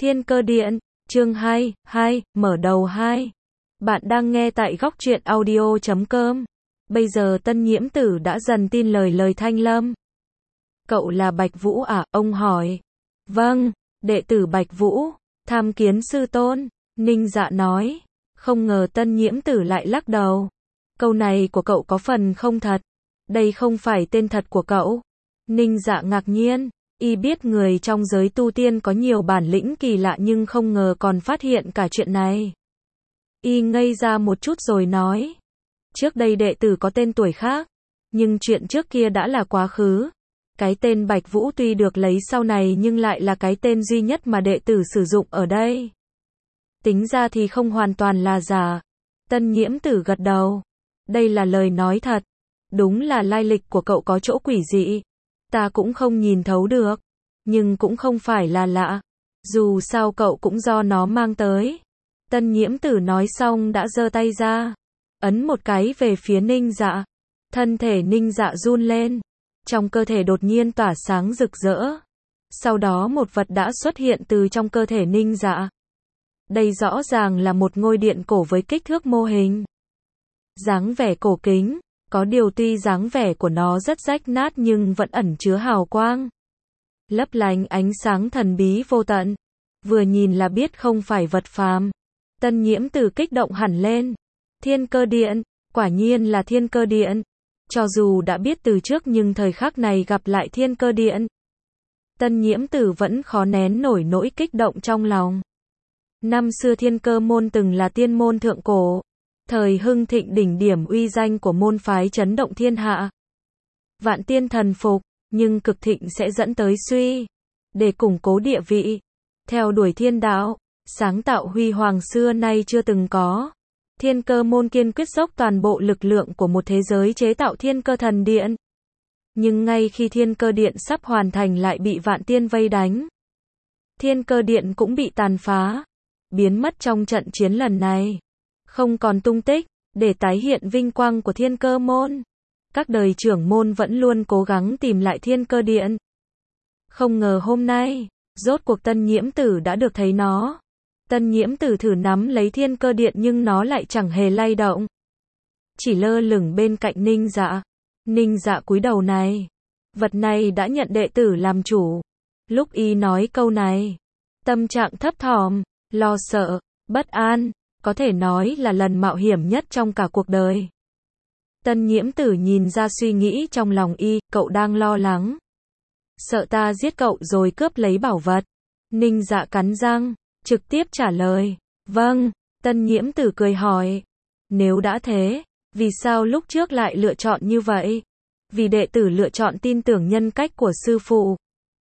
Thiên Cơ Điện, chương 2, mở đầu 2. Bạn đang nghe tại góc truyện audio.com. Bây giờ Tân Nhiễm Tử đã dần tin lời Thanh Lâm. Cậu là Bạch Vũ à? Ông hỏi. Vâng, đệ tử Bạch Vũ, tham kiến sư tôn, Ninh Dạ nói. Không ngờ Tân Nhiễm Tử lại lắc đầu. Câu này của cậu có phần không thật. Đây không phải tên thật của cậu. Ninh Dạ ngạc nhiên. Y biết người trong giới tu tiên có nhiều bản lĩnh kỳ lạ nhưng không ngờ còn phát hiện cả chuyện này. Y ngây ra một chút rồi nói. Trước đây đệ tử có tên tuổi khác, nhưng chuyện trước kia đã là quá khứ. Cái tên Bạch Vũ tuy được lấy sau này nhưng lại là cái tên duy nhất mà đệ tử sử dụng ở đây. Tính ra thì không hoàn toàn là giả. Tân Nhiễm Tử gật đầu. Đây là lời nói thật. Đúng là lai lịch của cậu có chỗ quỷ dị. Ta cũng không nhìn thấu được, nhưng cũng không phải là lạ. Dù sao cậu cũng do nó mang tới. Tân Nhiễm Tử nói xong đã giơ tay ra, ấn một cái về phía Ninh Dạ. Thân thể Ninh Dạ run lên, trong cơ thể đột nhiên tỏa sáng rực rỡ. Sau đó một vật đã xuất hiện từ trong cơ thể Ninh Dạ. Đây rõ ràng là một ngôi điện cổ với kích thước mô hình, dáng vẻ cổ kính. Có điều tuy dáng vẻ của nó rất rách nát nhưng vẫn ẩn chứa hào quang, lấp lánh ánh sáng thần bí vô tận. Vừa nhìn là biết không phải vật phàm. Tân Nhiễm Tử kích động hẳn lên. Thiên Cơ Điện, quả nhiên là Thiên Cơ Điện. Cho dù đã biết từ trước nhưng thời khắc này gặp lại Thiên Cơ Điện, Tân Nhiễm Tử vẫn khó nén nổi nỗi kích động trong lòng. Năm xưa Thiên Cơ môn từng là tiên môn thượng cổ. Thời hưng thịnh đỉnh điểm uy danh của môn phái chấn động thiên hạ. Vạn tiên thần phục, nhưng cực thịnh sẽ dẫn tới suy. Để củng cố địa vị, theo đuổi thiên đạo, sáng tạo huy hoàng xưa nay chưa từng có. Thiên Cơ môn kiên quyết dốc toàn bộ lực lượng của một thế giới chế tạo Thiên Cơ thần điện. Nhưng ngay khi Thiên Cơ điện sắp hoàn thành lại bị vạn tiên vây đánh. Thiên Cơ điện cũng bị tàn phá, biến mất trong trận chiến lần này. Không còn tung tích, để tái hiện vinh quang của Thiên Cơ môn. Các đời trưởng môn vẫn luôn cố gắng tìm lại Thiên Cơ điện. Không ngờ hôm nay, rốt cuộc Tân Nhiễm Tử đã được thấy nó. Tân Nhiễm Tử thử nắm lấy Thiên Cơ điện nhưng nó lại chẳng hề lay động. Chỉ lơ lửng bên cạnh Ninh Dạ. Ninh Dạ cúi đầu này. Vật này đã nhận đệ tử làm chủ. Lúc y nói câu này, tâm trạng thấp thỏm, lo sợ, bất an. Có thể nói là lần mạo hiểm nhất trong cả cuộc đời. Tân Nhiễm Tử nhìn ra suy nghĩ trong lòng y, cậu đang lo lắng. Sợ ta giết cậu rồi cướp lấy bảo vật. Ninh Dạ cắn răng, trực tiếp trả lời. Vâng, Tân Nhiễm Tử cười hỏi. Nếu đã thế, vì sao lúc trước lại lựa chọn như vậy? Vì đệ tử lựa chọn tin tưởng nhân cách của sư phụ.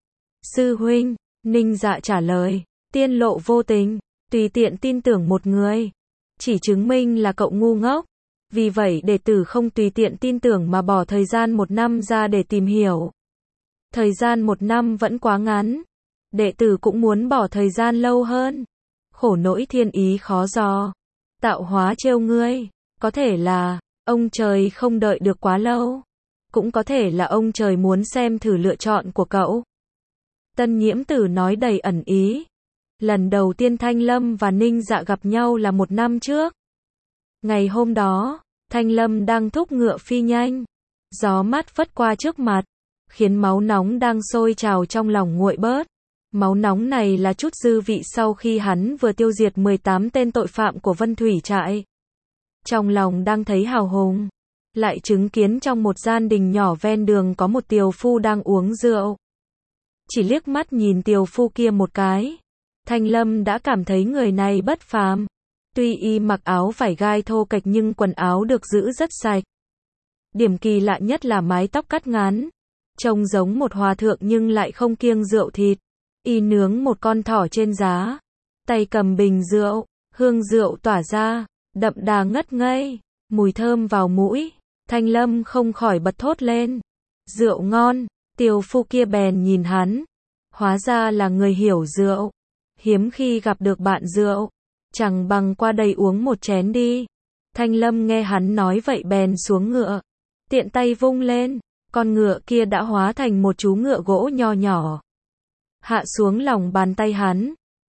Sư huynh, Ninh Dạ trả lời, tiên lộ vô tình. Tùy tiện tin tưởng một người, chỉ chứng minh là cậu ngu ngốc. Vì vậy đệ tử không tùy tiện tin tưởng mà bỏ thời gian 1 năm ra để tìm hiểu. Thời gian 1 năm vẫn quá ngắn. Đệ tử cũng muốn bỏ thời gian lâu hơn. Khổ nỗi thiên ý khó dò. Tạo hóa trêu ngươi. Có thể là ông trời không đợi được quá lâu. Cũng có thể là ông trời muốn xem thử lựa chọn của cậu. Tân Nhiễm Tử nói đầy ẩn ý. Lần đầu tiên Thanh Lâm và Ninh Dạ gặp nhau là 1 năm trước. Ngày hôm đó, Thanh Lâm đang thúc ngựa phi nhanh. Gió mát phất qua trước mặt, khiến máu nóng đang sôi trào trong lòng nguội bớt. Máu nóng này là chút dư vị sau khi hắn vừa tiêu diệt 18 tên tội phạm của Vân Thủy trại. Trong lòng đang thấy hào hùng, lại chứng kiến trong một gian đình nhỏ ven đường có một tiều phu đang uống rượu. Chỉ liếc mắt nhìn tiều phu kia một cái, Thanh Lâm đã cảm thấy người này bất phàm. Tuy y mặc áo vải gai thô kệch nhưng quần áo được giữ rất sạch. Điểm kỳ lạ nhất là mái tóc cắt ngắn, trông giống một hòa thượng nhưng lại không kiêng rượu thịt. Y nướng một con thỏ trên giá, tay cầm bình rượu, hương rượu tỏa ra, đậm đà ngất ngây, mùi thơm vào mũi. Thanh Lâm không khỏi bật thốt lên. Rượu ngon, tiều phu kia bèn nhìn hắn. Hóa ra là người hiểu rượu. Hiếm khi gặp được bạn rượu, chẳng bằng qua đây uống một chén đi. Thanh Lâm nghe hắn nói vậy bèn xuống ngựa, tiện tay vung lên, con ngựa kia đã hóa thành một chú ngựa gỗ nho nhỏ. Hạ xuống lòng bàn tay hắn,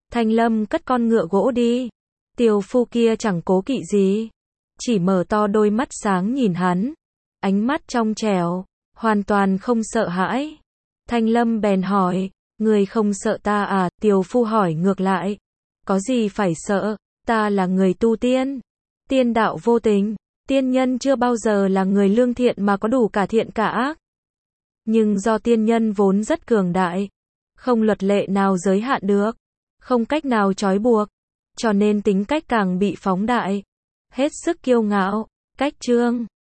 Thanh Lâm cất con ngựa gỗ đi. Tiều phu kia chẳng cố kỵ gì, chỉ mở to đôi mắt sáng nhìn hắn, ánh mắt trong trẻo, hoàn toàn không sợ hãi. Thanh Lâm bèn hỏi, người không sợ ta à? Tiều phu hỏi ngược lại, có gì phải sợ, ta là người tu tiên, tiên đạo vô tình, tiên nhân chưa bao giờ là người lương thiện mà có đủ cả thiện cả ác. Nhưng do tiên nhân vốn rất cường đại, không luật lệ nào giới hạn được, không cách nào trói buộc, cho nên tính cách càng bị phóng đại, hết sức kiêu ngạo, cách trương.